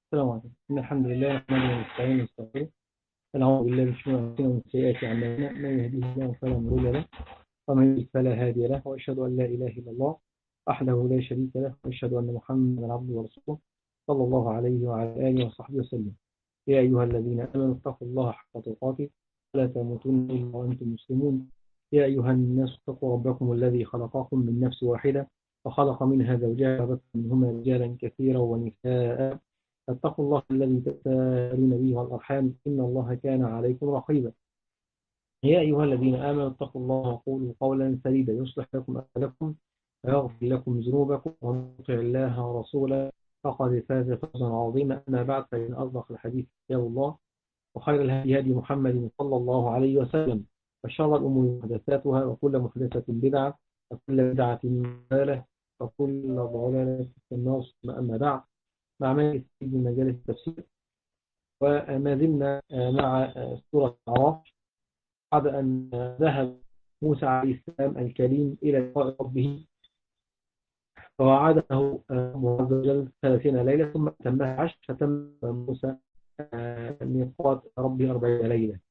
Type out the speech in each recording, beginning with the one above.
السلام عليكم. إن الحمد لله نحمده ونستعينه ونستغفره ونعوذ بالله من شرور أنفسنا ومن سيئات أعمالنا. من يهديه الله فلا مضل له ومن يضلل فلا هادي له، وأشهد أن لا إله إلا الله وحده لا شريك له، وأشهد أن محمدا عبده ورسوله صلى الله عليه وعلى آله وصحبه وسلم. يا أيها الذين آمنوا اتقوا الله حق تقاته ولا تموتن إلا وأنتم مسلمون. يا أيها الناس اتقوا ربكم الذي خلقكم من نفس واحدة وخلق منها زوجها وبث منهما رجالا كثيرا ونساء. فاتقوا الله الذي تساءلون به والأرحام إن الله كان عليكم رقيبا. يا أيها الذين آمنوا اتقوا الله وقولوا قولا سديدا يصلح لكم أعمالكم ويغفر لكم ذنوبكم، ومن يطع الله ورسوله فقد فاز فوزا عظيما. أما بعد، فإن أصدق الحديث كتاب الله، وخير الهدي هدي محمد صلى الله عليه وسلم، وشر الأمور محدثاتها، وكل محدثة بدعة، وكل بدعة ضلالة، وكل ضلالة في النار. أما بعد، مع مجلس من مجالس التفسير، وما زلنا مع سورة الأعراف بعد أن ذهب موسى عليه السلام الكريم إلى لقاء ربه، فوعده الله عز وجل 30 ليلة ثم أتمها 10، فتم موسى ميقات ربه 40 ليلة.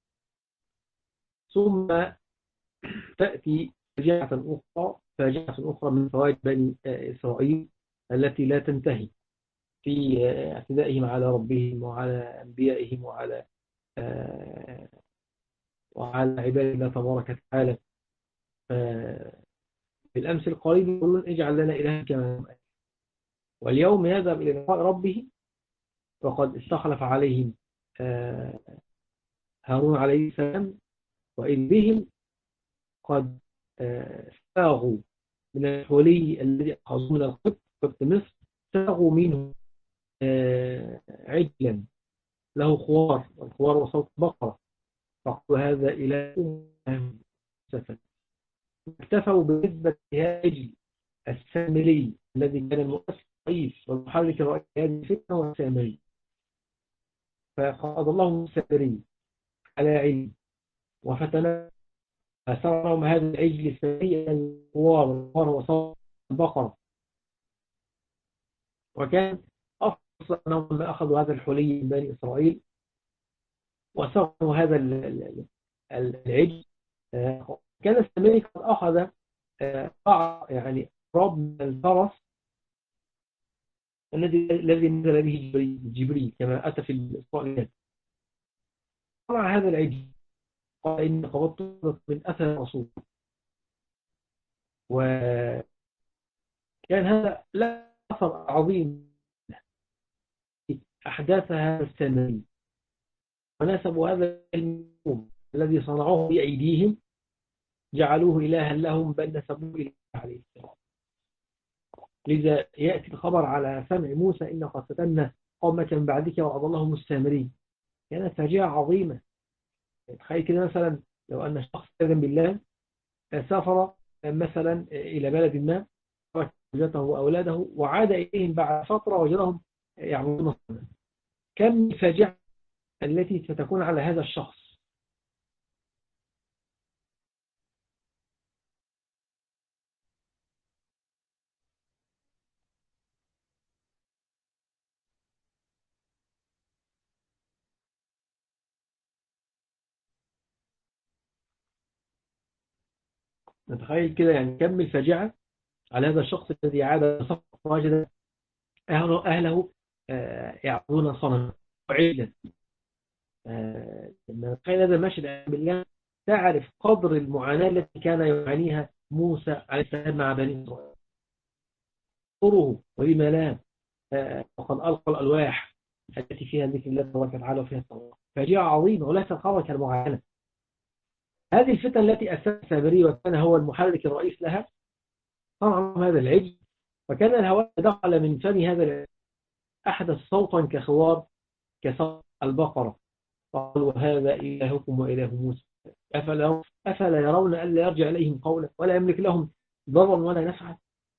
ثم تأتي فاجعة أخرى من فوائد بني إسرائيل التي لا تنتهي في اعتدائهم على ربهم وعلى أنبيائهم وعلى عباد الله تبارك وتعالى. في الأمس القريب يقولون اجعل لنا إلها كما هم، واليوم يذهب إلى لقاء ربه وقد استخلف عليهم هارون عليه السلام، وإذ بهم قد ساغوا من الحلي الذي أخذوه من قبط مصر، ساغوا منه عجلا له خوار، والخوار وصوت بقرة، فقالوا هذا إله سفل. اكتفوا بنسبة هاجي السامري الذي كان المؤسس الرئيس والمحرك الرئيسي هذه الفتنة هو السامري، فقضى الله السامري على علم وفتن أثرهم هذا العجل السامري الوار وصوت البقرة. وكان أفضل أنهم لما أخذوا هذا الحلي من بني إسرائيل وصغروا هذا العجل، كان السامري قد أخذ يعني رب من الفرس الذي نزل به جبريل كما أتى في الإسرائيليات. طلع هذا العجل قال إني قبضت من أثر الرسول، وكان هذا لا أثر عظيم أحداث هذا السامري، ونسبوا هذا الموم الذي صنعوه بأيديهم جعلوه إلها لهم، بل نسبوه إليه عليه السلام. لذا يأتي الخبر على سمع موسى إن قد فتنا قومة بعدك وأضلهم السامري. كانت فاجعة عظيمة. تخيل كده مثلا لو أن شخص كذب بالله سافر مثلا إلى بلد ما، ترك زوجته وأولاده وعاد إليهم بعد فترة وجدهم يعبدون الصنم، كم الفاجعة التي ستكون على هذا الشخص. نتخيل كده يعني كم الفاجعة على هذا الشخص الذي عاد سفر وجد أهله يعبدون صنما وعيدا. لما نتخيل هذا المشهد بالله تعرف قدر المعاناة التي كان يعانيها موسى عليه السلام مع بني إسرائيل. طره ولما لا، وقد ألقى الألواح التي فيها ذكر الله تبارك وتعالى وفيها التوراة. فاجعة عظيمة وليس الخبر كالمعاناة. هذه الفتن التي أسسها السامري وكان هو المحرك الرئيس لها صنع هذا العجل، وكان الهواء دخل من فم هذا العجل أحدث صوتا كخوار كصوت البقرة. قالوا هذا إلهكم وإله موسى أفلا يرون ألا يرجع إليهم قولا ولا يملك لهم ضرا ولا نفعا.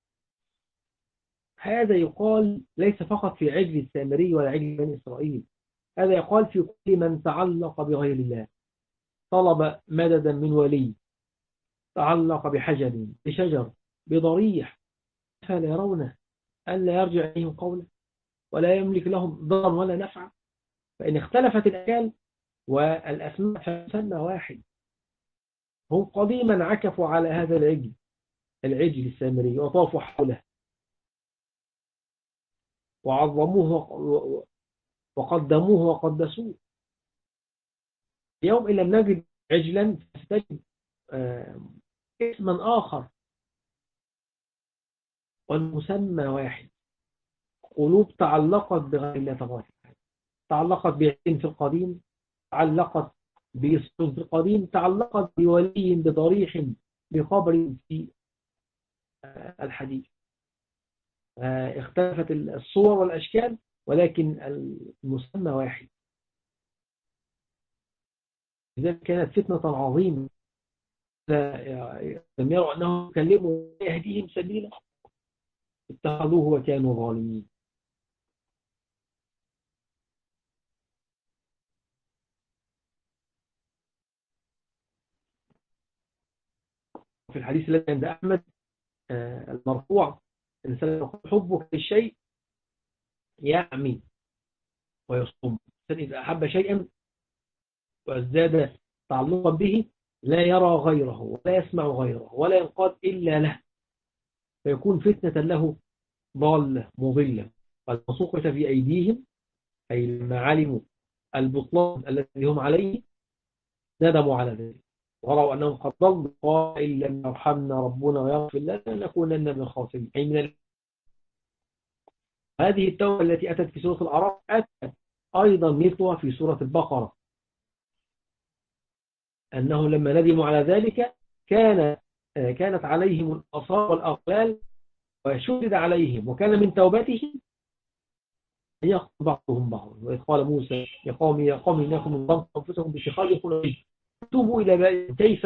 هذا يقال ليس فقط في عجل السامري ولا عجل بني إسرائيل، هذا يقال في كل من تعلق بغير الله، طلب مددا من ولي، تعلق بشجر بضريح، فلا يرونه ألا يرجع إليهم قولا. ولا يملك لهم ضررا ولا نفعا. فإن اختلفت الأشكال والأسماء فسمى واحد. هم قديما عكفوا على هذا العجل السامري وطافوا حوله وعظموه وقدموه وقدسوه. اليوم إن لم نجد عجلا فستجد اسما آخر، والمسمى واحد. قلوب تعلقت بغير الله تبارك وتعالى، تعلقت بعلم في القديم، تعلقت باسم في القديم، تعلقت بولي بضريح بخبر في الحديث. اختلفت الصور والأشكال ولكن المسمى واحد. لذلك كانت فتنة عظيمة. لم يروا أنه يكلموا يهديهم سبيلا اتخذوه وكانوا ظالمين. في الحديث الذي عند أحمد المرفوع: الإنسان حبك للشيء يعمي ويصوم. الإنسان إذا أحب شيئا وازداد تعلقا به لا يرى غيره ولا يسمع غيره ولا ينقاد إلا له، فيكون فتنة له ضالة مضلة. قد سقط في أيديهم، أي لما علموا البطلان الذي هم عليه ندموا على ذلك ورأوا أنهم قد ضلوا. قال إن لم يرحمنا ربنا ويغفر لنا لنكونن من الخاسرين. أي هذه التوبة التي أتت في سورة الأعراف أتت أيضا مثلها في سورة البقرة، أنه لما ندموا على ذلك كانت عليهم الآثار والأغلال وشدد عليهم، وكان من توبتهم أن يقتل بعضهم بعضا. وإذ قال موسى يا قوم إنكم ظلمتم أنفسكم باتخاذكم العجل توبوا إلى بارئكم. كيف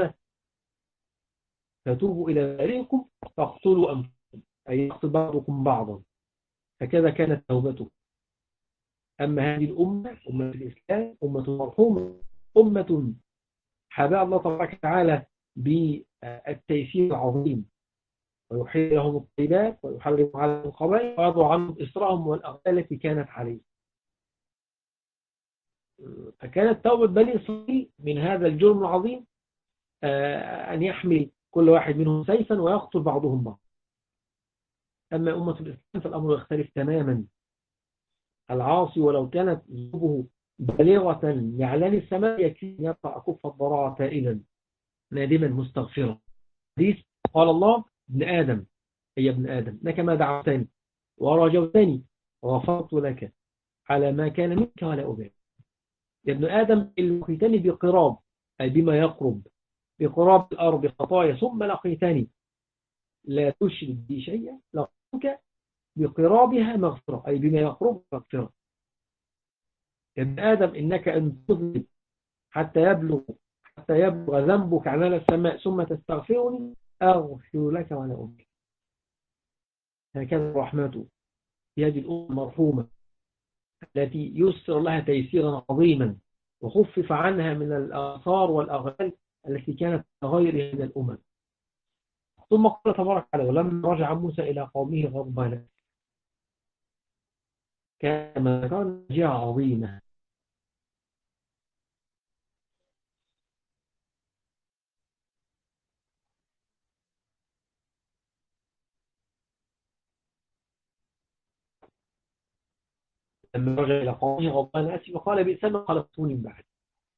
فتوبوا إلى بارئكم فاقتلوا أنفسكم، أي يقتل بعضكم بعضا. هكذا كانت توبته. أما هذه الأمة، أمة الإسلام، أمة مرحومة، أمة حباء الله تبارك وتعالى بالتيسير العظيم، ويحل لهم الطيبات ويحرم عليهم الخبائث ويضع عنهم إسرهم والأغلال التي كانت عليه. فكانت توبة بني إسرائيل من هذا الجرم العظيم أن يحمل كل واحد منهم سيفا ويقتل بعضهم بعض. أما أمة الإسلام فالأمر يختلف تماما. العاصي ولو كانت ذنوبه بالغة يعلن السماء يكفي أن يرفع كف الضراعة تائلا نادما مستغفرا. حديث قال الله: ابن آدم، أي ابن آدم، لك ما دعوتني ورجوتني غفرت لك على ما كان منك ولا أبالي. يا ابن آدم إن لقيتني بقراب، أي بما يقرب بقراب الأرض خطايا، ثم لقيتني لا تشرك بي شيئا، لقيتك بقرابها مغفرة، أي بما يقرب مغفرة. يا ابن آدم إنك أن تذنب حتى يبلغ ذنبك عنان السماء ثم تستغفرني أغفر لك ولا أبالي. هكذا رحمته في هذه الأمة المرحومة التي يسر لها تيسيرا عظيما وخفف عنها من الآثار والأغلال التي كانت غيرها من الأمم. ثم قال تبارك وتعالى: ولما رجع موسى إلى قومه غضبانا كما كان جاء عظيما. لما رجع إلى قومه غضبانا أسف قال بئس ما خلقتوني من بعد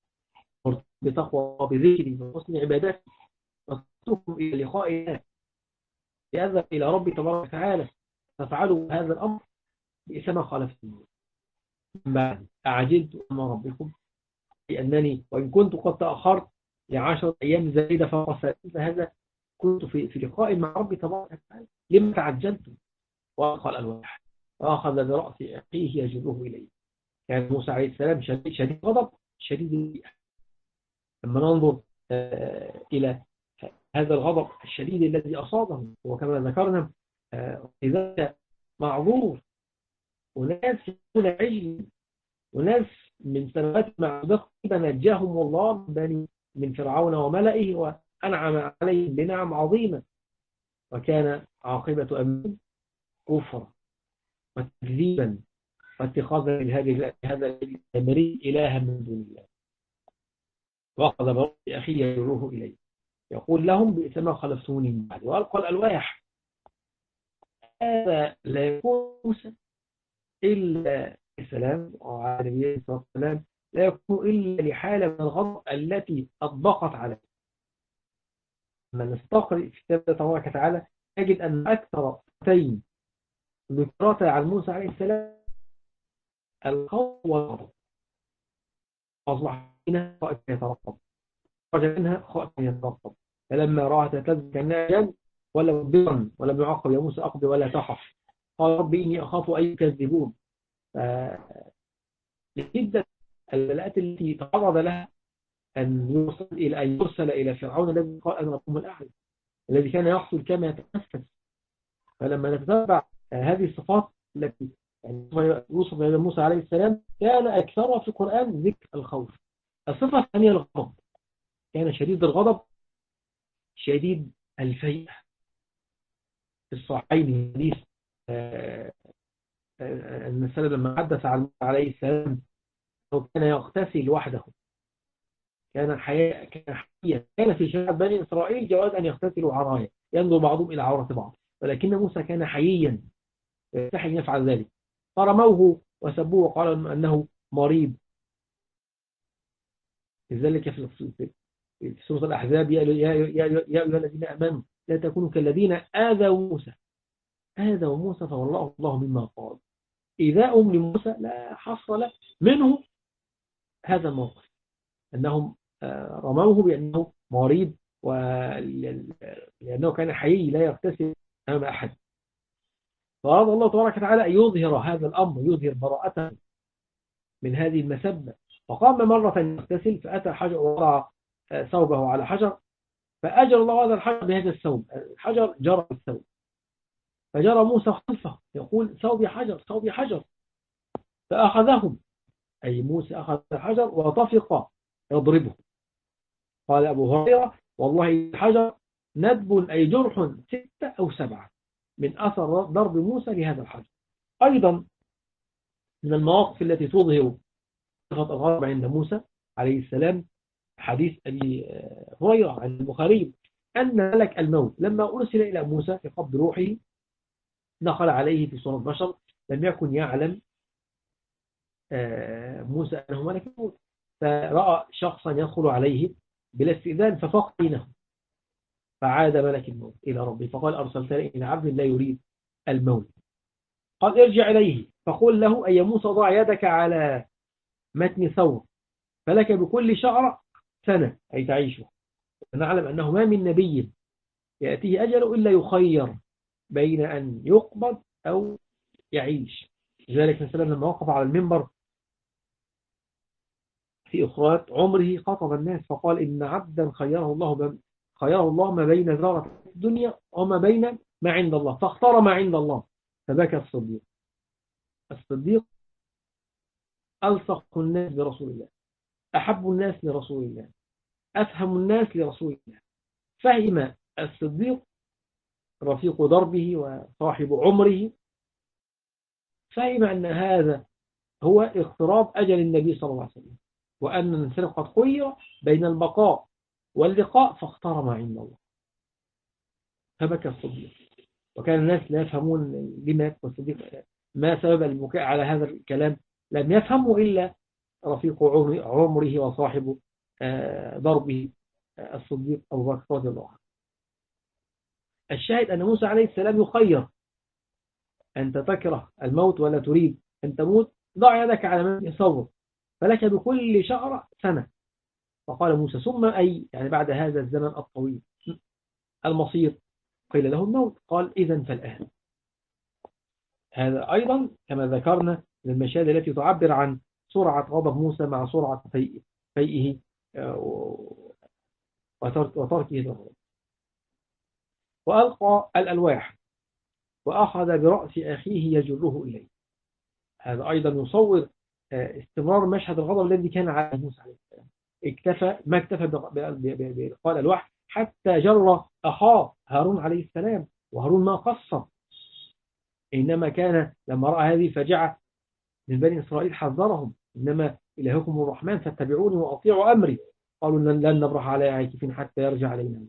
بتقوى بذكري وحسن عبادتي واترككم إلى لقاء الله يذهب إلى ربي تبارك وتعالى فافعلوا هذا الأمر بئس ما خلفتوني من بعد أعجلت أمر ربكم لأنني وإن كنت قد تأخرت ل10 أيام زائدة فوق فهذا كنت في لقاء مع ربي تبارك وتعالى لما تعجلت. وأخذ الألواح وأخذ برأس أخيه يجره إليه. كان موسى عليه السلام شديد غضب شديد الريح. لما ننظر إلى هذا الغضب الشديد الذي أصابه، وكما ذكرنا إذا معذور وناس يكون عجل وناس من سنوات معدودة نجاهم الله من فرعون وملئه وأنعم عليهم بنعم عظيمة، وكان عاقبة أمرهم كفرا وتكذيبا واتخاذ هذا السامري إلها من دون الله. وأخذ برأس أخيه يجره إليه يقول لهم بئس ما خلفتوني من بعد، وألقى الألواح. هذا لا يكون موسى إلا السلام وعلى نبيه الصلاة والسلام، لا يكون إلا لحالة من الغضب التي أطبقت عليه. لما نستقرأ في كتاب تبارك وتعالى نجد أن أكثر شيء ذكرت عن موسى عليه السلام الخوف والغضب. أصبح منها خائف يترقب، خرج منها خائف يترقب، فلما رأى تهتز كأنها جن ولا مدبرا ولم يعقب يا موسى أقضي ولا تخف، قال ربي إني أخاف أن يكذبون. جدا البلاءات التي تعرض لها أن يرسل إلى فرعون الذي قال أنا ربكم الأعلى، الذي كان يحصل كما يتنفس. فلما نتتبع هذه الصفات التي يوصف إلى موسى عليه السلام كان أكثرها في القرآن ذكر الخوف. الصفة الثانية الغضب، كان شديد الغضب شديد الفيء. في الصحيحين حديث أن السلام لما حدث عن موسى عليه السلام كان يغتسل وحده، كان حياء كان في شريعة بني إسرائيل جواز أن يغتسلوا عرايا ينظر بعضهم إلى عورة بعض، ولكن موسى كان حييا يستحي أن يفعل ذلك، فرموه وسبوه وقالوا أنه مريض. لذلك في سورة الأحزاب يا أيها الذين آمنوا لا تكونوا كالذين آذوا موسى فوالله الله مما قال. إيذاءهم لموسى لا حصر له منه هذا الموقف، أنهم رموه بأنه مريض ولأنه كان حيي لا يغتسل أمام أحد. فأراد الله تبارك وتعالى أن يظهر هذا الأمر، يظهر براءته من هذه المسبة. فقام مرة يغتسل فأتى حجر وضع ثوبه على حجر، فأجر الله هذا الحجر بهذا الثوب، الحجر جرى الثوب، فجرى موسى خلفه يقول ثوبي حجر ثوبي حجر، فأخذهم أي موسى أخذ الحجر وطفق يضربه. قال أبو هريرة والله الحجر ندب أي جرح 6 أو 7 من أثر ضرب موسى لهذا الحجر. أيضا من المواقف التي تظهر صفة الغضب عند موسى عليه السلام حديث أبي هريرة عن البخاري أن ملك الموت لما أرسل إلى موسى في قبض روحه دخل عليه في صورة بشر، لم يكن يعلم موسى أنه ملك الموت، فرأى شخصا يدخل عليه بلا استئذان ففاق بينه، فعاد ملك الموت إلى ربه فقال أرسلتني إلى عبد لا يريد الموت. قال ارجع إليه فقل له أي موسى ضع يدك على متن ثور فلك بكل شعرة سنة أي تعيشه. نعلم أنه ما من نبي يأتيه أجله إلا يخير بين أن يقبض أو يعيش. لذلك السلام لما وقف على المنبر في أخرى عمره خاطب الناس فقال إن عبدا خيره الله ما بين زارة الدنيا وما بين ما عند الله فاختار ما عند الله. فبكى الصديق ألصق الناس برسول الله، أحب الناس لرسول الله، أفهم الناس لرسول الله. فهم الصديق رفيق دربه وصاحب عمره، فهم أن هذا هو اقتراب أجل النبي صلى الله عليه وسلم، وأن الإنسان قد خير بين البقاء واللقاء فاختار ما عند الله. فبكى الصديق، وكان الناس لا يفهمون لما يبكي الصديق، ما سبب البكاء على هذا الكلام، لم يفهمه إلا رفيق عمره وصاحب ضربه الصديق أبو بكر رضي الله عنه. الشاهد أن موسى عليه السلام يخير، أنت تكره الموت ولا تريد أن تموت ضع يدك على من يصور فلك بكل شعرة سنة. فقال موسى ثم أي يعني بعد هذا الزمن الطويل المصير؟ قيل له الموت. قال إذن فالآن. هذا أيضا كما ذكرنا من المشاهد التي تعبر عن سرعة غضب موسى مع سرعة فيئه وتركه الغضب. وألقى الألواح وأخذ برأس أخيه يجره إليه. هذا أيضا يصور استمرار مشهد الغضب الذي كان على موسى عليه السلام. ما اكتفى بإلقاء الألواح حتى جر أخاه هارون عليه السلام، وهارون ما قصر، إنما كان لما رأى هذه فجعة من بني إسرائيل حذرهم: إنما إلهكم الرحمن فاتبعوني وأطيعوا أمري. قالوا لن نبرح على عاكفين حتى يرجع علينا.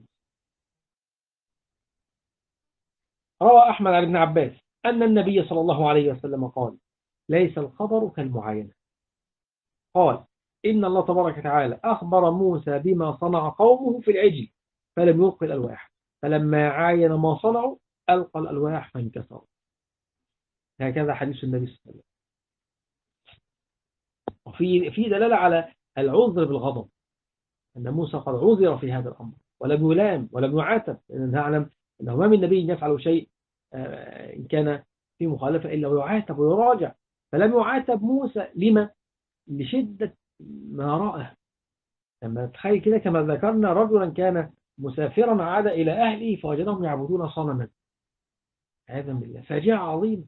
روى أحمد عن ابن عباس أن النبي صلى الله عليه وسلم قال: ليس الخبر كالمعاينة. قال: إن الله تبارك وتعالى أخبر موسى بما صنع قومه في العجل فلم يلقي الألواح، فلما عاين ما صنعوا ألقى الألواح فانكسروا. هكذا حديث النبي صلى الله عليه وسلم. وفي دلالة على العذر بالغضب، أن موسى قد عذر في هذا الأمر ولم يلام ولم يعاتب، لأن نعلم أنه ما من نبي يفعل شيء إن كان في مخالفة إلا ويعاتب ويراجع. فلم يعاتب موسى لما؟ لشدة ما رأى. لما تخيل كده كما ذكرنا رجلا كان مسافرا عاد إلى أهله فوجدهم يعبدون صنما، عياذا بالله، فاجعة عظيمة.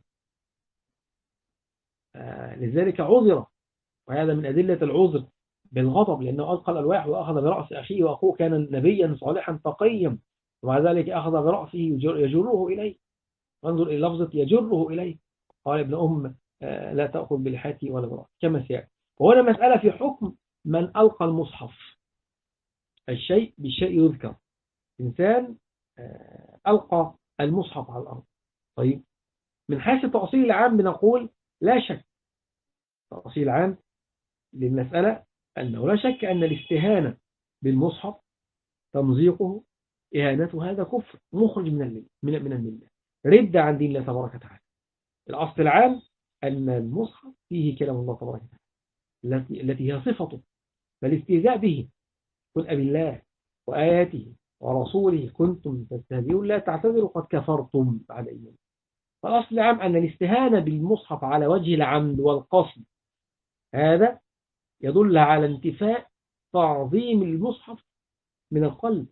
لذلك عذر، وهذا من أدلة العذر بالغضب، لأنه ألقى الألواح وأخذ برأس أخيه، وأخوه كان نبيا صالحا تقيا، ومع ذلك أخذ برأسه يجره إليه. انظر إلى لفظة يجره إليه. قال ابن لا تأخذ بلحيتي ولا برأسي كما سيأتي. وهنا مسألة في حكم من ألقى المصحف. الشيء بالشيء يذكر. إنسان ألقى المصحف على الأرض. طيب، من حيث التأصيل العام بنقول لا شك، التأصيل العام للمسألة أنه لا شك أن الاستهانة بالمصحف، تمزيقه، إهانته، هذا كفر مخرج من الملة، ردة عن دين الله تبارك وتعالى. الأصل العام أن المصحف فيه كلام الله تبارك وتعالى التي هي صفته، فالاستهزاء به: قل أبي الله وآياته ورسوله كنتم تستهزئون لا تعتذروا قد كفرتم بعد إيمان. فالأصل العام أن الاستهانة بالمصحف على وجه العمد والقصد هذا يدل على انتفاء تعظيم المصحف من القلب،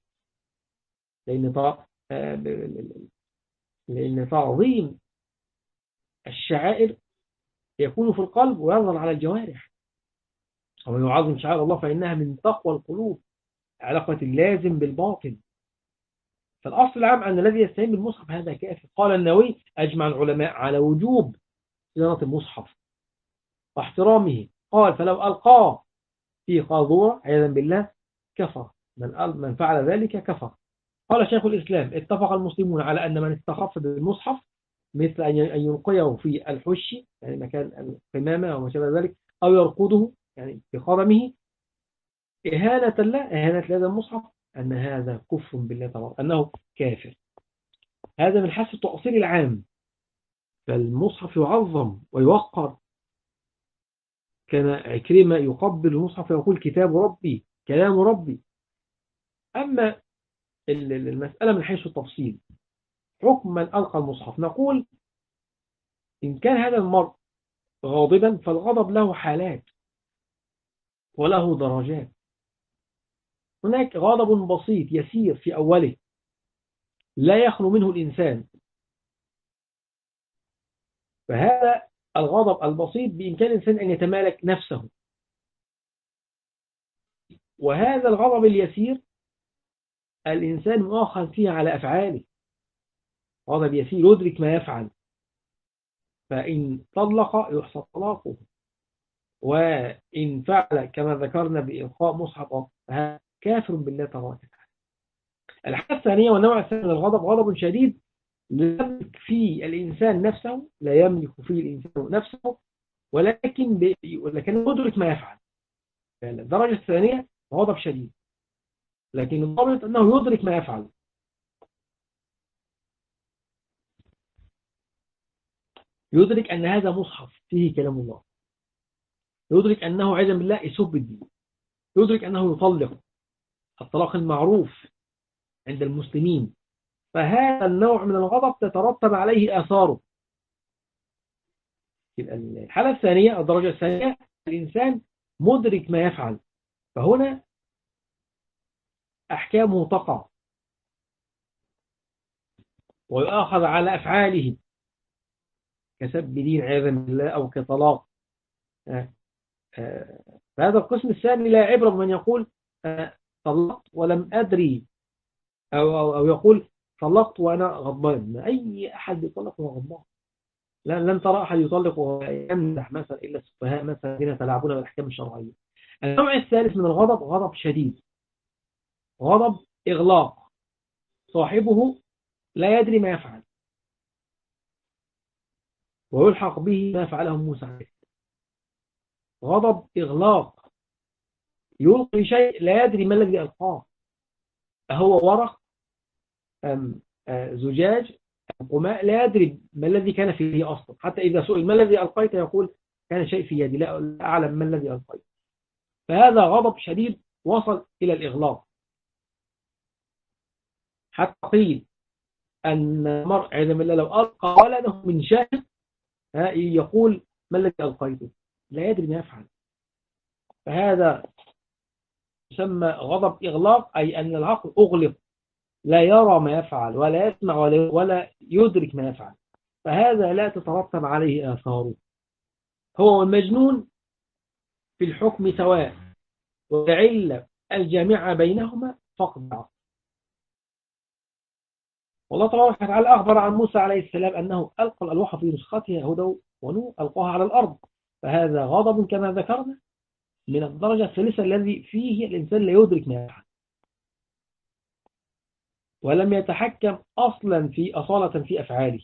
لأن تعظيم الشعائر يكون في القلب ويظهر على الجوارح. ومن يعظم شعائر الله فإنها من تقوى القلوب، علاقة اللازم بالباطن. فالأصل العام أن الذي يستهين بالمصحف هذا كافر. قال النووي: أجمع العلماء على وجوب صيانة المصحف واحترامه. قال: فلو ألقاه في قاذورة عياذا بالله كفر، من فعل ذلك كفر. قال شيخ الإسلام: اتفق المسلمون على أن من استخف بالمصحف مثل أن يلقيه في الحش، يعني مكان القمامة أو ما شابه ذلك، أو يرقده يعني في قدمه إهانة له، إهانة لهذا المصحف، أن هذا كفر بالله طبعا، أنه كافر. هذا من حيث التأصيل العام. فالمصحف يعظم ويوقر. كان عكرمة يقبل المصحف ويقول: كتاب ربي، كلام ربي. أما المسألة من حيث التفصيل، حكم من ألقى المصحف، نقول: إن كان هذا المرء غاضبا فالغضب له حالات وله درجات. هناك غضب بسيط يسير في أوله لا يخلو منه الإنسان، فهذا الغضب البسيط بإمكان الإنسان أن يتمالك نفسه. وهذا الغضب اليسير الإنسان مؤاخذ فيه على أفعاله، غضب يسير يدرك ما يفعل، فإن طلق يحصى طلاقه، وإن فعل كما ذكرنا بإلقاء مصحف فهذا كافر بالله تبارك وتعالى. الحالة الثانية والنوع الثاني من الغضب غضب شديد لا يملك فيه الإنسان نفسه، لا يملك فيه الإنسان نفسه، ولكن يدرك ما يفعل. الدرجة الثانية غضب شديد، لكن الضابط أنه يدرك ما يفعل. يدرك أن هذا مصحف فيه كلام الله، يدرك أنه عياذا بالله يسب الدين، يدرك أنه يطلق الطلاق المعروف عند المسلمين. فهذا النوع من الغضب تترتب عليه آثاره. الحالة الثانية، الدرجة الثانية، الإنسان مدرك ما يفعل، فهنا أحكامه تقع ويؤاخذ على أفعاله كسب دين عياذا بالله أو كطلاق. فهذا القسم الثاني لا عبرة بمن يقول طلقت ولم أدري، أو يقول طلقت وأنا غضبان. أي أحد يطلق وهو غضبان؟ لن ترى أحد يطلق ويمدح مثلا إلا السفهاء مثلا الذين يتلاعبون بالأحكام الشرعية. النوع الثالث من الغضب غضب شديد، غضب إغلاق، صاحبه لا يدري ما يفعل ويلحق به ما فعله موسى عليه. غضب إغلاق، يلقي شيء لا يدري ما الذي ألقاه، هو ورق أم زجاج أم قماء، لا يدري ما الذي كان فيه أصلا. حتى إذا سئل ما الذي ألقيت يقول كان شيء في يدي، لا أعلم ما الذي ألقيت. فهذا غضب شديد وصل إلى الإغلاق. حتى قيل أن المرء عندما لو ألقى ولده من شاهد يقول ما الذي ألقيته، لا يدري ما يفعل. فهذا يسمى غضب إغلاق، أي أن العقل أغلق، لا يرى ما يفعل ولا يسمع ولا يدرك ما يفعل. فهذا لا تترتب عليه آثاره. هو والمجنون في الحكم سواء، والعلة الجامعة بينهما فقد العقل. والله تبارك وتعالى أخبر عن موسى عليه السلام أنه ألقى الألواح في نسختها هدى ونور، ألقاها على الأرض. فهذا غضب كما ذكرنا من الدرجة الثالثة الذي فيه الإنسان لا يدرك ما يفعل، ولم يتحكم أصلا في أصالة في أفعاله.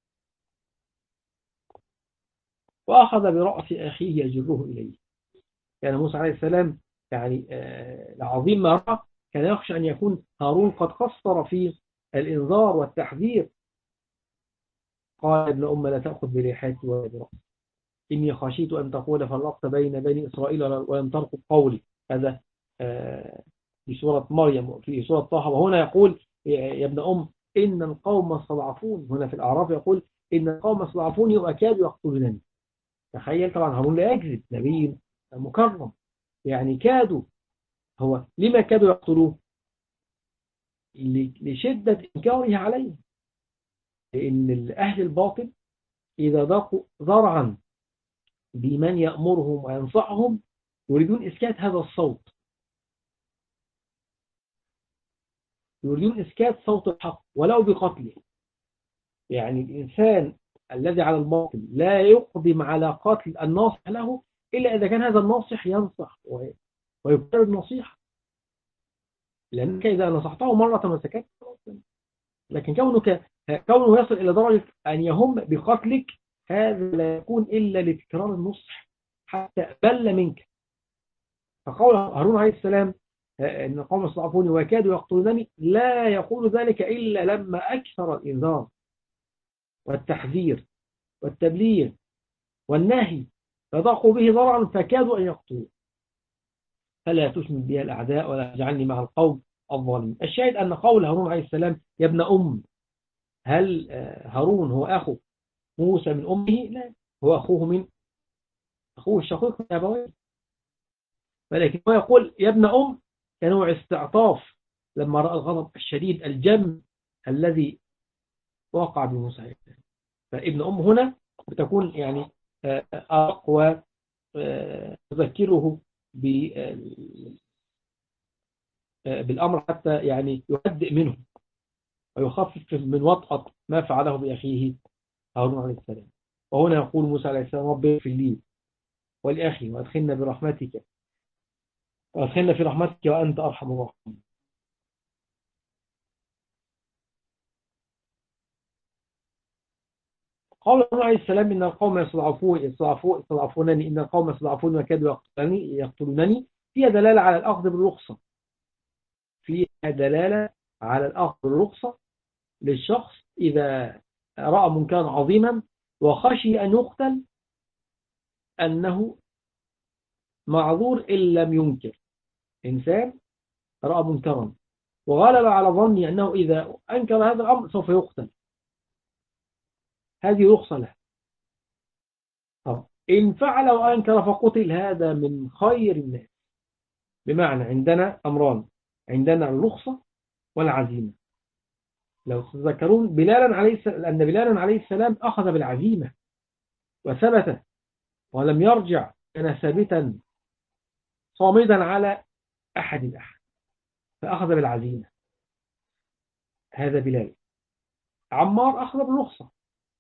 وأخذ برأس أخيه يجره إليه. كان موسى عليه السلام يعني العظيم ما رأى، كان يخشى أن يكون هارون قد قصر في الإنذار والتحذير. قال ابن أم لا تأخذ بلحيتي ولا برأسي، إني خشيت أن تقول فرقت بين بني إسرائيل ولم ترقب قولي. هذا في سورة مريم. في سورة طه وهنا يقول يا ابن أم إن القوم استضعفون. هنا في الأعراف يقول إن القوم استضعفوني وأكادوا يقتلونني. تخيل طبعا هارون لا يكذب، نبي مكرم، يعني كادوا. هو لما كادوا يقتلوه؟ لشدة إنكاره عليه. لأن أهل الباطل إذا ضاقوا ذرعا بمن يأمرهم وينصحهم يريدون إسكات هذا الصوت، يريدون إسكات صوت الحق ولو بقتله. يعني الإنسان الذي على الباطل لا يقدم على قتل الناصح له إلا إذا كان هذا الناصح ينصح ويكرر النصيحة. لأنك إذا نصحته مرة وسكت، لكن كونه يصل إلى درجة أن يهم بقتلك، هذا لا يكون إلا لتكرار النصح حتى بل منك. فقول هارون عليه السلام إن القوم استضعفوني وكادوا يقتلونني، لا يقول ذلك إلا لما أكثر الإنذار والتحذير والتبليغ والنهي، فضاقوا به ضرعا فكادوا أن يقتلوا. فلا تشمت بها الأعداء ولا تجعلني مع القوم الظالمين. الشاهد أن قول هارون عليه السلام يا ابن أم، هل هارون هو أخو موسى من أمه؟ لا، هو أخوه الشقيق من أبويه. ولكن هو يقول يا ابن أم كنوع استعطاف لما رأى الغضب الشديد الجم الذي وقع بموسى عليه السلام. فابن أم هنا بتكون يعني أقوى، تذكره بالأمر حتى يعني يهدئ منه ويخفف من وطأة ما فعله بأخيه هارون عليه السلام. وهنا يقول موسى عليه السلام رب اغفر لي ولأخي وأدخلنا في رحمتك وأنت أرحم الراحمين. قال هارون عليه السلام إن القوم يستضعفونني، إن القوم يستضعفونني وكادوا يقتلونني. فيها دلالة على الأخذ بالرخصة، فيها دلالة على الأخذ بالرخصة للشخص إذا رأى منكرا عظيما وخشي أن يقتل أنه معذور إن لم ينكر. إنسان رأى منكرا وغلب على ظني أنه إذا أنكر هذا الأمر سوف يقتل، هذه رخصة له. طب إن فعل وأنكر فقتل، هذا من خير الناس. بمعنى عندنا أمران، عندنا الرخصة والعزيمة. لو تذكرون أن بلالا عليه السلام أخذ بالعزيمة وثبت ولم يرجع، كان ثابتا صامدا على أحد فأخذ بالعزيمة. هذا بلال. عمار أخذ بالرخصة،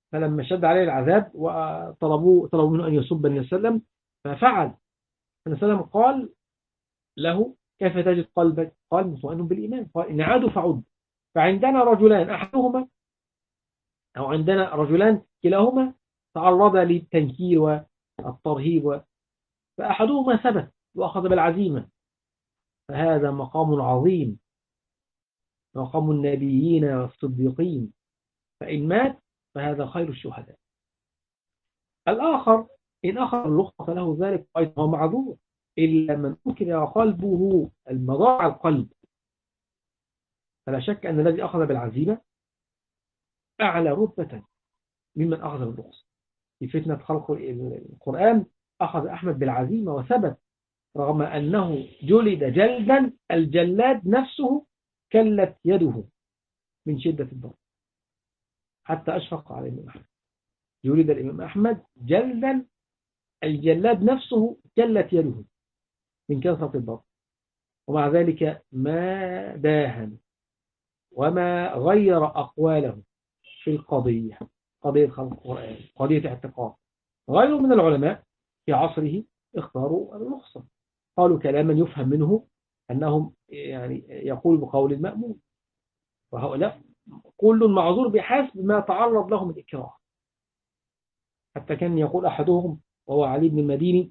فلما شد عليه العذاب طلبوا منه أن يسب النبي صلى الله عليه وسلم ففعل. النبي صلى الله عليه وسلم قال له كيف تجد قلبك؟ قال مطمئن بالإيمان. قال إن عادوا فعد. فعندنا رجلان أحدهما أو عندنا رجلان كلاهما تعرض للتنكيل والترهيب، فأحدهما ثبت وأخذ بالعزيمة، فهذا مقام عظيم، مقام النبيين والصديقين، فإن مات فهذا خير الشهداء. الآخر إن أخذ الرخصة فله ذلك أيضا هو معذور، إلا من أكره قلبه المضاع القلب، فلا شك أن الذي أخذ بالعزيمة أعلى رتبة ممن أخذ بالرخصة. في فتنة خلق القرآن أخذ أحمد بالعزيمة وثبت، رغم أنه جلد جلدا الجلاد نفسه كلت يده من شدة الضرب حتى أشفق على الإمام أحمد. جلد الإمام أحمد جلدا الجلاد نفسه كلت يده من كثرة الضرب، ومع ذلك ما داهن وما غير أقواله في القضية، قضية خلق القرآن، قضية اعتقاد. غيره من العلماء في عصره اختاروا الرخصة، قالوا كلاما يفهم منه أنهم يعني يقول بقول المأمون، وهؤلاء كل معذور بحسب ما تعرض لهم الإكراه. حتى كان يقول أحدهم وهو علي بن المديني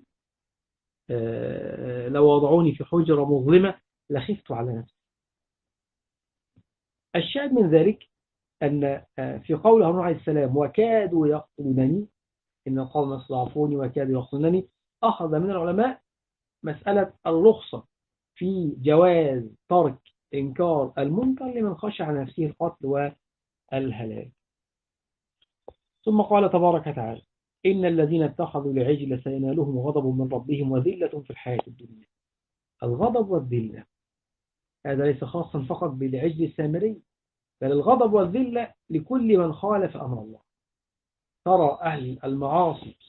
لو وضعوني في حجرة مظلمة لخفت على نفسي. الشاهد من ذلك أن في قول هارون عليه السلام وكادوا يقتلونني إن القوم استضعفوني وكادوا يقتلونني، أخذ من العلماء مسألة الرخصة في جواز ترك إنكار المنكر لمن خشى على نفسه القتل والهلاك. ثم قال تبارك وتعالى إن الذين اتخذوا العجل سينالهم غضب من ربهم وذلة في الحياة الدنيا. الغضب والذلة هذا ليس خاصا فقط بالعجل السامري، بل الغضب والذلة لكل من خالف أمر الله. ترى أهل المعاصي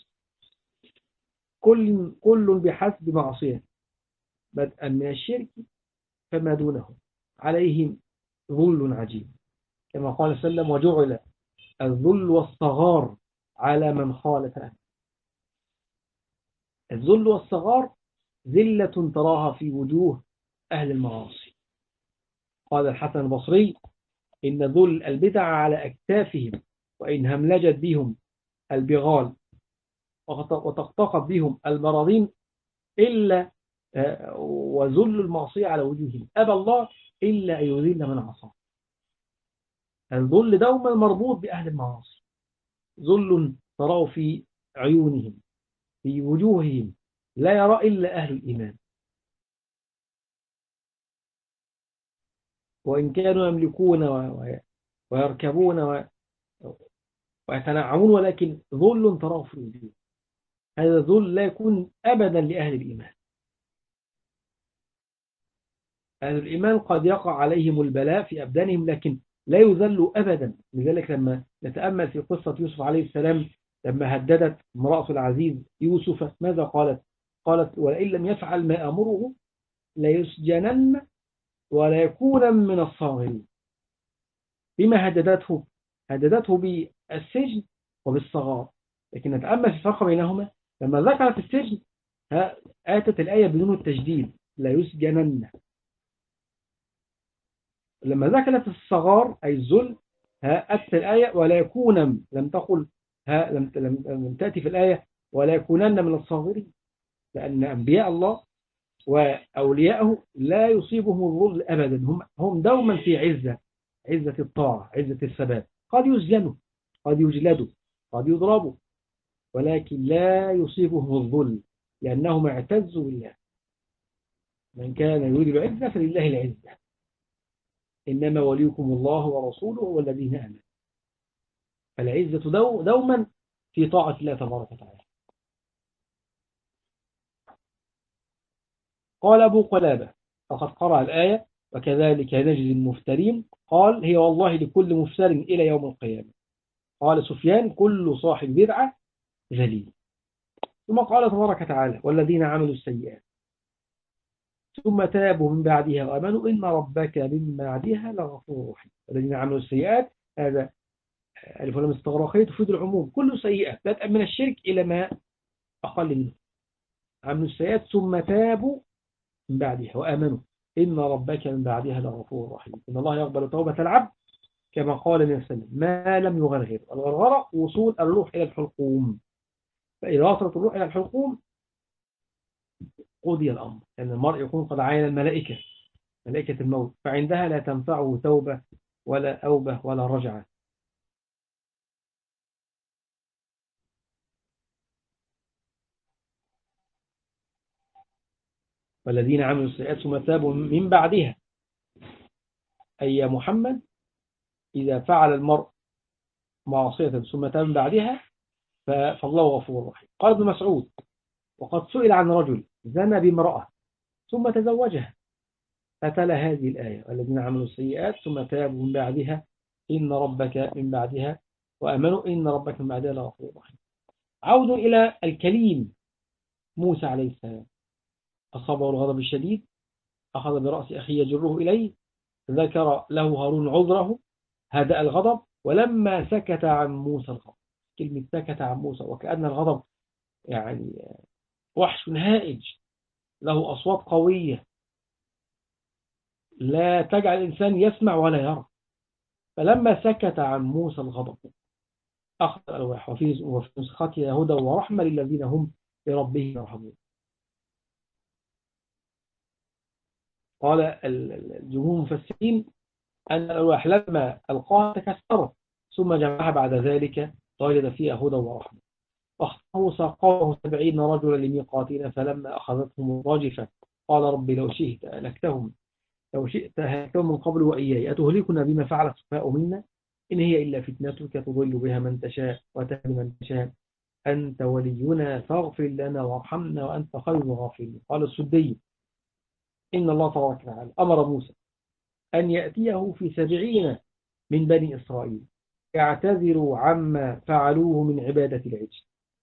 كل بحسب معصية بدءا من الشرك فما دونه عليهم ذل عجيب، كما قال صلى الله عليه وسلم وجعل الذل والصغار على من خالف أهل. الذل والصغار ذلة تراها في وجوه أهل المعاصي. قال الحسن البصري إن ذل البدع على أكتافهم، وإن هملجت بهم البغال وتقطقت بهم البراذين إلا وذل المعصية على وجوههم أبى الله إلا أن يذل من عصاه. الذل دوما مربوط بأهل المعاصي، ذل تراه في عيونهم في وجوههم لا يرى إلا أهل الإيمان، وإن كانوا يملكون ويركبون ويتنعمون، ولكن ذل تراه في الوجوه. هذا ذل لا يكون أبدا لأهل الإيمان. أهل الإيمان قد يقع عليهم البلاء في أبدانهم لكن لا يذلوا أبدا. لذلك لما نتأمل في قصة يوسف عليه السلام لما هددت امرأة العزيز يوسف ماذا قالت؟ قالت ولئن لم يفعل ما أمره ليسجنن ولا يكون من الصاغرين. بما هددته؟ هددته بالسجن وبالصغار، لكن نتأمل في الفرق بينهما. لما ذكرت السجن آتت الآية بدون التجديد لا يسجنن. لما ذكرت الصغار أي الذل أتت الآية ولا يكون، لم تقل لم تأتي في الآية ولا يكونن من الصاغرين، لأن أنبياء الله وأولياءه لا يصيبهم الظل أبدا، هم دوما في عزة الطاعة، عزة الثبات. قد يسجنوا، قد يجلدوا، قد يضربوا، ولكن لا يصيبهم الظل لأنهم اعتزوا بالله. من كان يريد العزة فلله العزة، إنما وليكم الله ورسوله والذين آمنوا. فالعزة دوما في طاعة الله تبارك وتعالى. قال أبو قلابة فقد قرأ الآية وكذلك نجزي المفترين، قال هي والله لكل مفتر إلى يوم القيامة. قال سفيان كل صاحب بدعة ذليل. ثم قال تبارك وتعالى والذين عملوا السيئات ثم تابوا من بعدها وآمنوا إن ربك من بعدها لغفور رحيم. الذين عملوا السيئات هذا ألف ولام استغراقية تفيد العموم، كل سيئة بدءا من الشرك إلى ما أقل منه، عملوا السيئات ثم تابوا من بعدها وآمنوا إن ربك من بعدها لغفور رحيم. إن الله يقبل توبة العبد كما قال النبي صلى الله عليه وسلم ما لم يغرغر. الغرغرة وصول الروح إلى الحلقوم، فإذا وصلت الروح إلى الحلقوم قضي الأمر، لأن المرء يكون قد عاين الملائكة، ملائكة الموت، فعندها لا تنفعه توبة ولا أوبة ولا رجعة. والذين عملوا السيئات ثم تابوا من بعدها، أي يا محمد إذا فعل المرء معصية ثم تاب من بعدها فالله غفور رحيم. قال ابن مسعود وقد سئل عن رجل زنى بامرأة ثم تزوجها فتلا هذه الآية والذين عملوا السيئات ثم تابوا من بعدها إن ربك من بعدها وأمنوا إن ربك من بعدها لغفور رحيم. عود إلى الكليم موسى عليه السلام، أصابه الغضب الشديد، أخذ برأس أخيه يجره إليه، ذكر له هارون عذره، هدأ الغضب، ولما سكت عن موسى الغضب، كلمة سكت عن موسى وكأن الغضب يعني وحش هائج له أصوات قوية لا تجعل الإنسان يسمع ولا يرى، فلما سكت عن موسى الغضب أخذ الألواح وفي نسختها هدى ورحمة للذين هم لربهم يرحمون. قال الجمهور المفسرين أن الألواح لما ألقاها تكسرت ثم جمعها بعد ذلك وجد فيها هدى ورحمة. واختار موسى قومه 70 رجلا لميقاتنا فلما أخذتهم الراجفة قال رب لو شئت أهلكتهم من قبل وإياي أتهلكنا بما فعل السفهاء منا إن هي إلا فتنتك تضل بها من تشاء وتهدي من تشاء أنت ولينا فاغفر لنا وارحمنا وأنت خير الغافرين. قال السدي إن الله تبارك وتعالى أمر موسى أن يأتيه في 70 من بني إسرائيل يعتذروا عما فعلوه من عبادة العجل.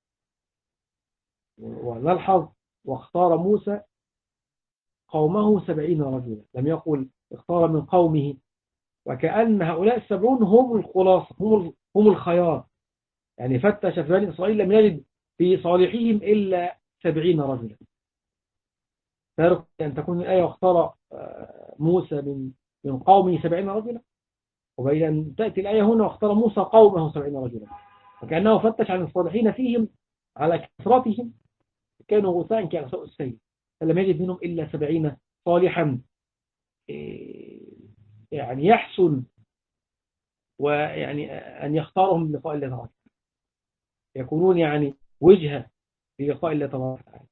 ونلحظ واختار موسى قومه 70 رجلا، لم يقل اختار من قومه، وكأن هؤلاء 70 هم الخلاصة، هم الخيار، يعني فتش في بني إسرائيل لم يجد في صالحيهم إلا 70 رجلا. فارق أن تكون الآية واختار موسى من قومه 70 رجلا، وبين أن تأتي الآية هنا واختار موسى قومه 70 رجلا، وكأنه فتش عن الصالحين فيهم على كثرتهم كانوا غثاء كغثاء السيل، فلم يجد منهم إلا 70 صالحا يعني يحسن ويعني أن يختارهم للقاء الله تعالى، يكونون يعني وجهة للقاء الله تعالى.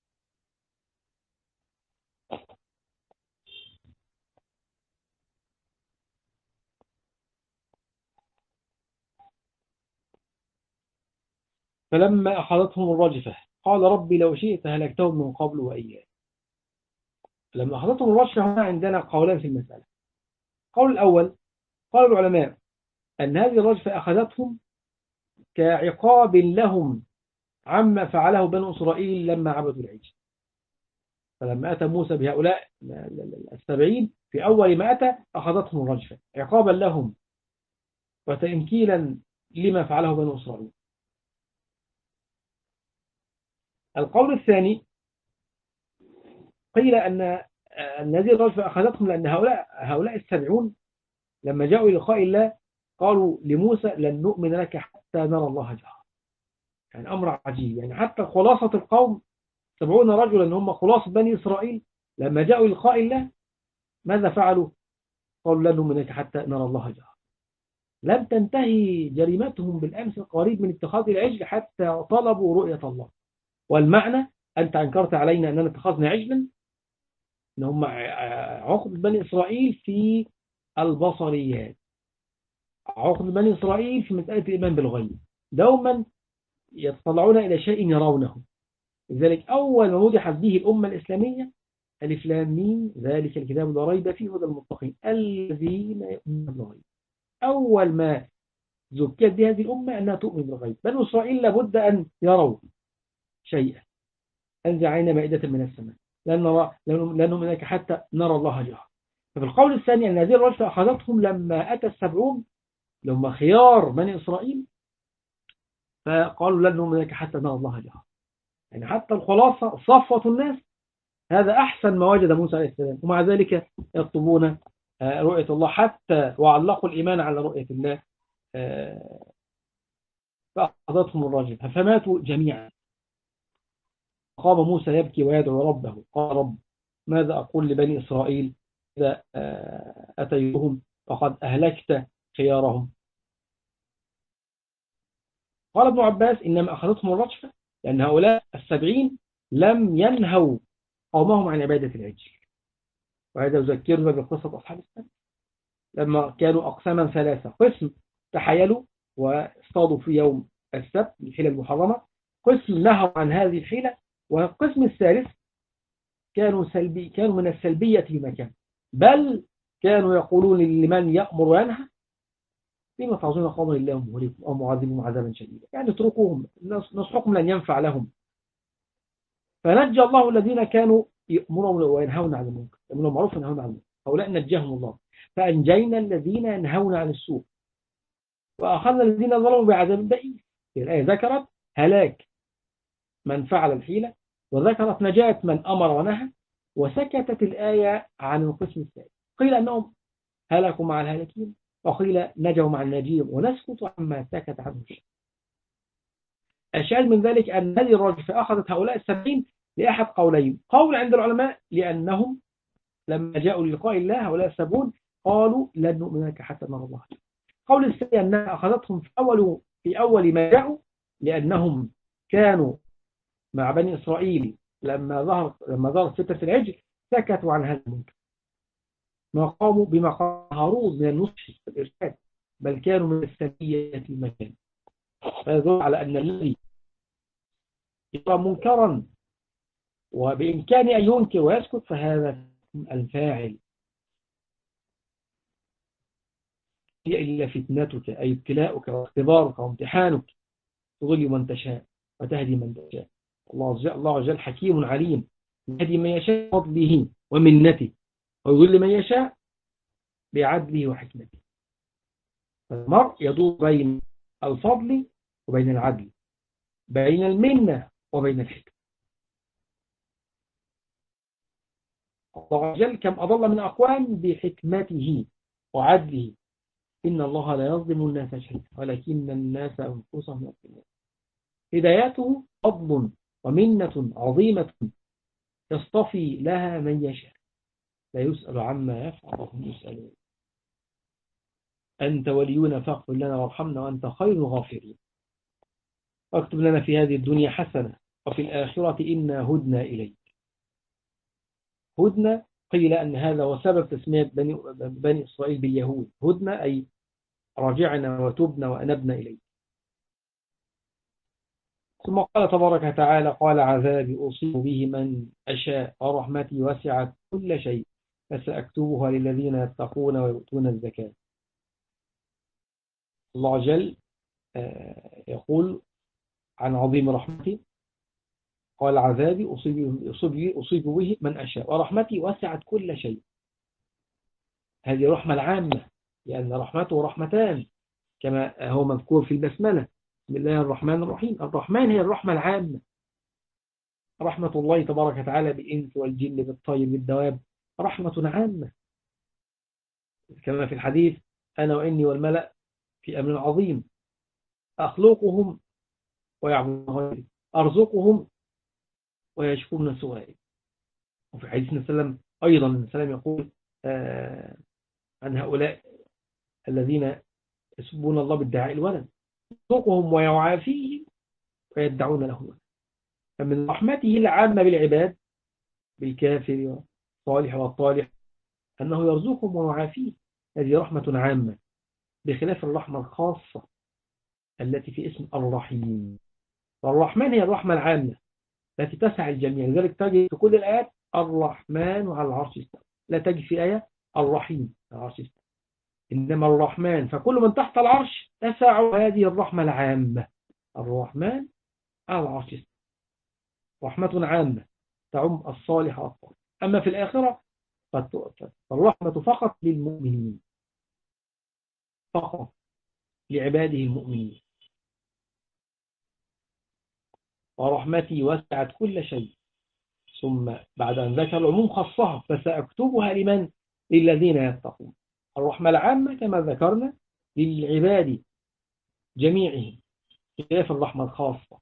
فلما أخذتهم الرجفة قال ربي لو شئت هلكتهم من قبل وإياي. لما أخذتهم الرجفة هنا عندنا قولان في المسألة. القول الأول قال العلماء أن هذه الرجفة أخذتهم كعقاب لهم عما فعله بنو إسرائيل لما عبدوا العجل. فلما أتى موسى بهؤلاء 70 في أول ما أتى أخذتهم الرجفة عقابا لهم وتنكيلا لما فعله بنو إسرائيل. القول الثاني قيل أن هذه الرجفة أخذتهم لأن هؤلاء 70 لما جاءوا إلى لقاء الله قالوا لموسى لن نؤمن لك حتى نرى الله جهرا. يعني أمر عجيب، يعني حتى خلاصة القوم 70 رجلا هم خلاصة بني إسرائيل لما جاءوا إلى لقاء الله ماذا فعلوا؟ قالوا لن نؤمن لك حتى نرى الله جهرا. لم تنتهي جريمتهم بالأمس القريب من اتخاذ العجل حتى طلبوا رؤية الله. والمعنى أنت أنكرت علينا أننا اتخذنا عجلا، إن هم عقد بني إسرائيل في البصريات، عقد بني إسرائيل في مسألة الإيمان بالغيب، دوما يتطلعون إلى شيء يرونه. لذلك أول ما وضحت به الأمة الإسلامية ألف لام ميم ذلك الكتاب لا ريب فيه هدى المتقين الذين يؤمنون بالغيب. أول ما زكت بهذه الأمة أنها تؤمن بالغيب. بنو إسرائيل لابد أن يروا شيئا. أنزل علينا مائدة من السماء لن نؤمن لك حتى نرى الله جهرا. ففي القول الثاني أن هذه الرجفة أخذتهم لما أتى 70 لهم خيار بني إسرائيل، فقالوا لن نؤمن لك حتى نرى الله جهرا. يعني حتى الخلاصة صفوة الناس، هذا أحسن ما وجد موسى عليه السلام، ومع ذلك يطلبون رؤية الله، حتى وعلقوا الإيمان على رؤية الله، فأخذتهم الرجل فماتوا جميعا. قام موسى يبكي ويدعو ربه، قال رب ماذا أقول لبني إسرائيل إذا أتيتهم وقد أهلكت خيارهم؟ قال ابن عباس إنما أخذتهم الرجفة لأن هؤلاء 70 لم ينهوا قومهم عن عبادة العجل. وهذا يذكرنا بقصة أصحاب السبت لما كانوا أقساما ثلاثة: قسم تحايلوا واصطادوا في يوم السبت الحيلة المحرمة، قسم نهوا عن هذه الحيلة، والقسم الثالث كانوا من السلبية في مكان، بل كانوا يقولون لمن يأمر وينهى لما تعظون قوما الله مهلكم أو معذبهم عذابا شديدا، يعني اتركوهم، نصحكم لن ينفع لهم. فنجى الله الذين كانوا يأمرون وينهون عن المنكر، يأمرون بالمعروف وينهون عن المنكر، هؤلاء نجاهم الله. فأنجينا الذين ينهون عن السوء وأخذنا الذين ظلموا بعذاب بئيس. الآية ذكرت هلاك من فعل الحيلة، وذكرت نجاة من أمر ونهى، وسكتت الآية عن القسم الثالث. قيل أنهم هلكوا مع الهالكين، وقيل نجوا مع الناجين، ونسكت عما سكت عنه الشيء. الشاهد من ذلك أن هذه الرجفة أخذت هؤلاء 70 لأحد قولين: قول عند العلماء لأنهم لما جاءوا للقاء الله هؤلاء 70 قالوا لن نؤمن لك حتى نرى الله. قول الثاني أنها أخذتهم في أول ما جاءوا لأنهم كانوا مع بني إسرائيل لما ظهرت فتنة العجل سكتوا عن هذا المنكر، ما قاموا بما قام هارون من النصح والإرشاد، بل كانوا من السلبية في المكان. فيدل على أن الذي يرى منكرا وبإمكانه أن ينكر ويسكت فهذا الفاعل. هي إلا فتنتك أي ابتلاؤك واختبارك وامتحانك، تضل من تشاء وتهدي من تشاء. الله عز وجل حكيم عليم، يهدي من يشاء بفضله ومنته، ويضل من يشاء بعدله وحكمته. المرء يدور بين الفضل وبين العدل، بين المنة وبين الحكمة. الله عز وجل كم أضل من أقوام بحكمته وعدله. إن الله لا يظلم الناس شيئا ولكن الناس أنفسهم يظلمون. هدايته فضل ومنة عظيمة يصطفي لها من يشاء، لا يسأل عما يفعل وهم يسألون. أنت ولينا فاغفر لنا وارحمنا وأنت خير الغافرين، واكتب لنا في هذه الدنيا حسنة وفي الآخرة إنا هدنا إليك. هدنا قيل أن هذا هو سبب تسمية بني إسرائيل باليهود. هدنا أي رجعنا وتبنا وأنبنا إليك. ثم قال تبارك وتعالى: قال عذابي أصيب به من أشاء ورحمتي وسعت كل شيء فسأكتبها للذين يتقون ويؤتون الزكاة. الله جل يقول عن عظيم رحمتي: قال عذابي أصيب به من أشاء ورحمتي وسعت كل شيء. هذه رحمة العامة، لأن رحمته رحمتان كما هو مذكور في البسملة: بسم الله الرحمن الرحيم. الرحمن هي الرحمة العامة، رحمة الله تبارك وتعالى بالإنس والجن بالطير بالدواب، رحمة عامة، كما في الحديث: أنا وإني والملأ في أمر عظيم، أخلقهم ويعبدون، أرزقهم ويشكون سؤالي. وفي حديث النبي صلى الله عليه وسلم أيضا النبي صلى الله عليه وسلم يقول عن هؤلاء الذين يسبون الله بالدعاء الولد: يرزقهم ويعافيهم ويدعون له. فمن رحمته العامة بالعباد بالكافر والصالح والطالح أنه يرزقهم ويعافيه. هذه رحمة عامة، بخلاف الرحمة الخاصة التي في اسم الرحيم. والرحمن هي الرحمة العامة التي تسع الجميع، لذلك تجد في كل الآيات الرحمن على العرش استوى، لا تجد في آية الرحيم على العرش استوى، إنما الرحمن، فكل من تحت العرش تسع هذه الرحمة العامة. الرحمن على العرش استوى، رحمة عامة تعم الصالح والطالح. أما في الآخرة فالرحمة فقط للمؤمنين فقط. لعباده المؤمنين. ورحمتي وسعت كل شيء. ثم بعد أن ذكر العموم خصها فسأكتبها لمن؟ للذين يتقون. الرحمة العامة كما ذكرنا للعباد جميعهم، خلاف الرحمة الخاصة.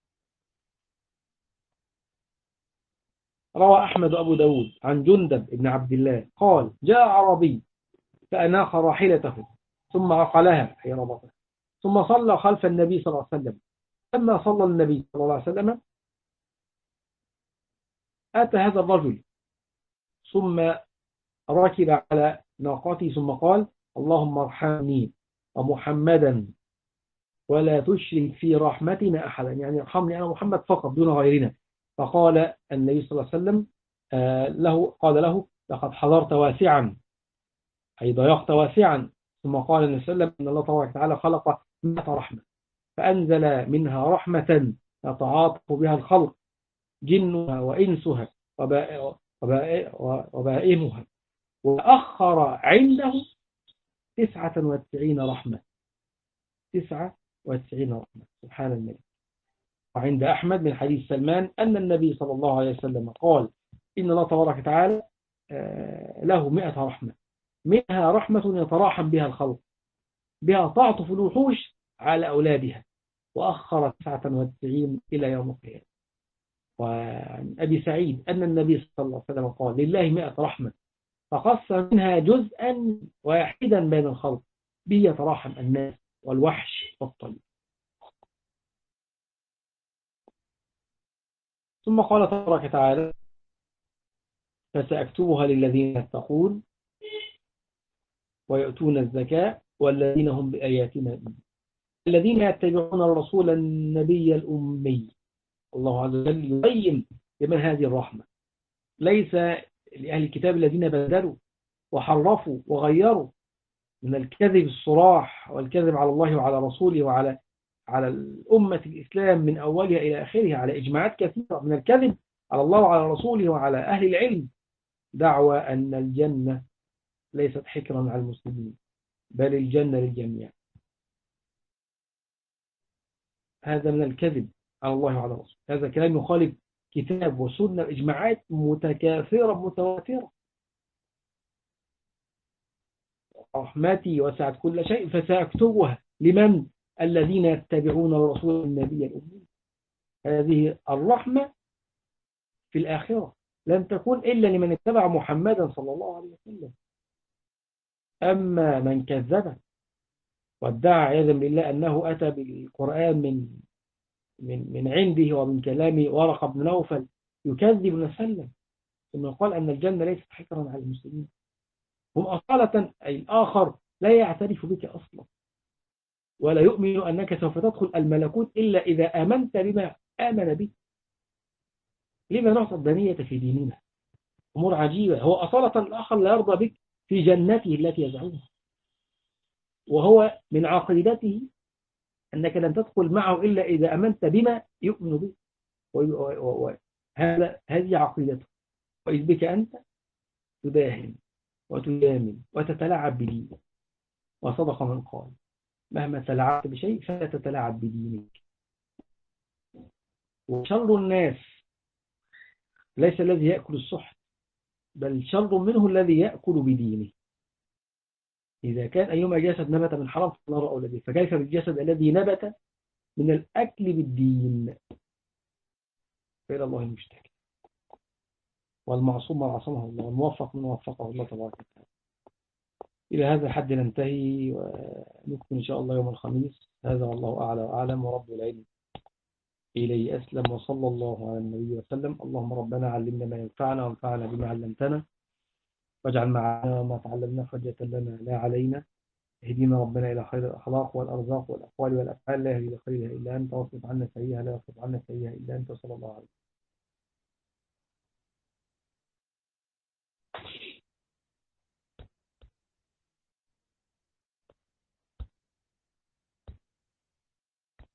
روى أحمد أبو داود عن جندب بن عبد الله قال: جاء عربي فأناخ راحلته ثم عقلها أي ربطها، ثم صلى خلف النبي صلى الله عليه وسلم. لما صلى النبي صلى الله عليه وسلم أتى هذا الرجل ثم ركب على ناقته ثم قال: اللهم ارحمني ومحمدا ولا تشرك في رحمتنا أحدا، يعني ارحمني أنا محمد فقط دون غيرنا. فقال النبي صلى الله عليه وسلم قال له: لقد حضرت واسعا، أي ضيقت واسعا. ثم قال النبي صلى الله عليه وسلم: إن الله تبارك وتعالى خلق 100 رحمة فأنزل منها رحمة يتعاطف بها الخلق جنها وإنسها وبائمها، وأخر عنده 99 رحمة. 99 رحمة، سبحان الله. وعند أحمد من حديث سلمان أن النبي صلى الله عليه وسلم قال: إن الله تبارك وتعالى له 100 رحمة، منها رحمة يتراحم بها الخلق، بها تعطف الوحوش على أولادها، وأخر 99 إلى يوم القيامة. وعن أبي سعيد أن النبي صلى الله عليه وسلم قال: لله 100 رحمة فقص منها جزءا واحدا بين الخلق، به يتراحم الناس والوحش والطيب. ثم قال تبارك وتعالى: فسأكتبها للذين يتقون ويؤتون الزكاة والذين هم بآياتنا يؤمنون. الذين يتبعون الرسول النبي الأمي. الله عز وجل يبين لمن هذه الرحمة، ليس لأهل الكتاب الذين بدلوا وحرفوا وغيروا من الكذب الصراح والكذب على الله وعلى رسوله على الأمة الإسلام من أولها إلى آخرها، على إجماعات كثيرة من الكذب على الله وعلى رسوله وعلى أهل العلم، دعوى أن الجنة ليست حكرا على المسلمين بل الجنة للجميع. هذا من الكذب على الله وعلى رسوله، هذا كلام يخالف كتاب وسنة، إجماعات متكاثرة متواترة. رحمتي وسعت كل شيء فسأكتبها لمن؟ الذين يتبعون الرسول النبي الأمي. هذه الرحمة في الآخرة لن تكون إلا لمن اتبع محمدا صلى الله عليه وسلم. أما من كذب وادعى عياذا بالله أنه أتى بالقرآن من عنده ومن كلام ورقة بن نوفل يكذب ويسلم، ثم قال أن الجنة ليست حكرا على المسلمين. هم أصالة أي الآخر لا يعترف بك أصلا، ولا يؤمن أنك سوف تدخل الملكوت إلا إذا آمنت بما آمن به. لما نعطى الدنية في ديننا؟ أمور عجيبة. هو أصالة الآخر لا يرضى بك في جنته التي يزعمها، وهو من عقيدته أنك لن تدخل معه إلا إذا أمنت بما يؤمن به، هذه عقيدته. وإذ بك أنت تداهن وتجامل وتتلاعب بدينك، وصدق من قال: مهما تلاعبت بشيء فلا تتلاعب بدينك. وشر الناس ليس الذي يأكل السحت، بل شر منه الذي يأكل بدينه. إذا كان أيما جسد نبت من حرام فالنار أولى به، فكيف بالجسد الذي نبت من الأكل بالدين؟ فإلى الله المشتكى، والمعصوم من عصمه الله، والموفق من وفقه الله تبارك وتعالى. إلى هذا الحد ننتهي، ونكمل إن شاء الله يوم الخميس. هذا والله أعلى وأعلم، ورب العلم إليه أسلم، وصلى الله على النبي وسلم. اللهم ربنا علمنا ما ينفعنا وانفعنا بما علمتنا، واجعل معنا ما تعلمنا حجة لنا لا علينا. اهدنا ربنا إلى خير الأخلاق والأرزاق والأقوال والأفعال، لا يهدي لخيرها إلا أنت، واصرف عنا سيئها لا يصرف عنا سيئها إلا أنت، صلى الله عليه وسلم.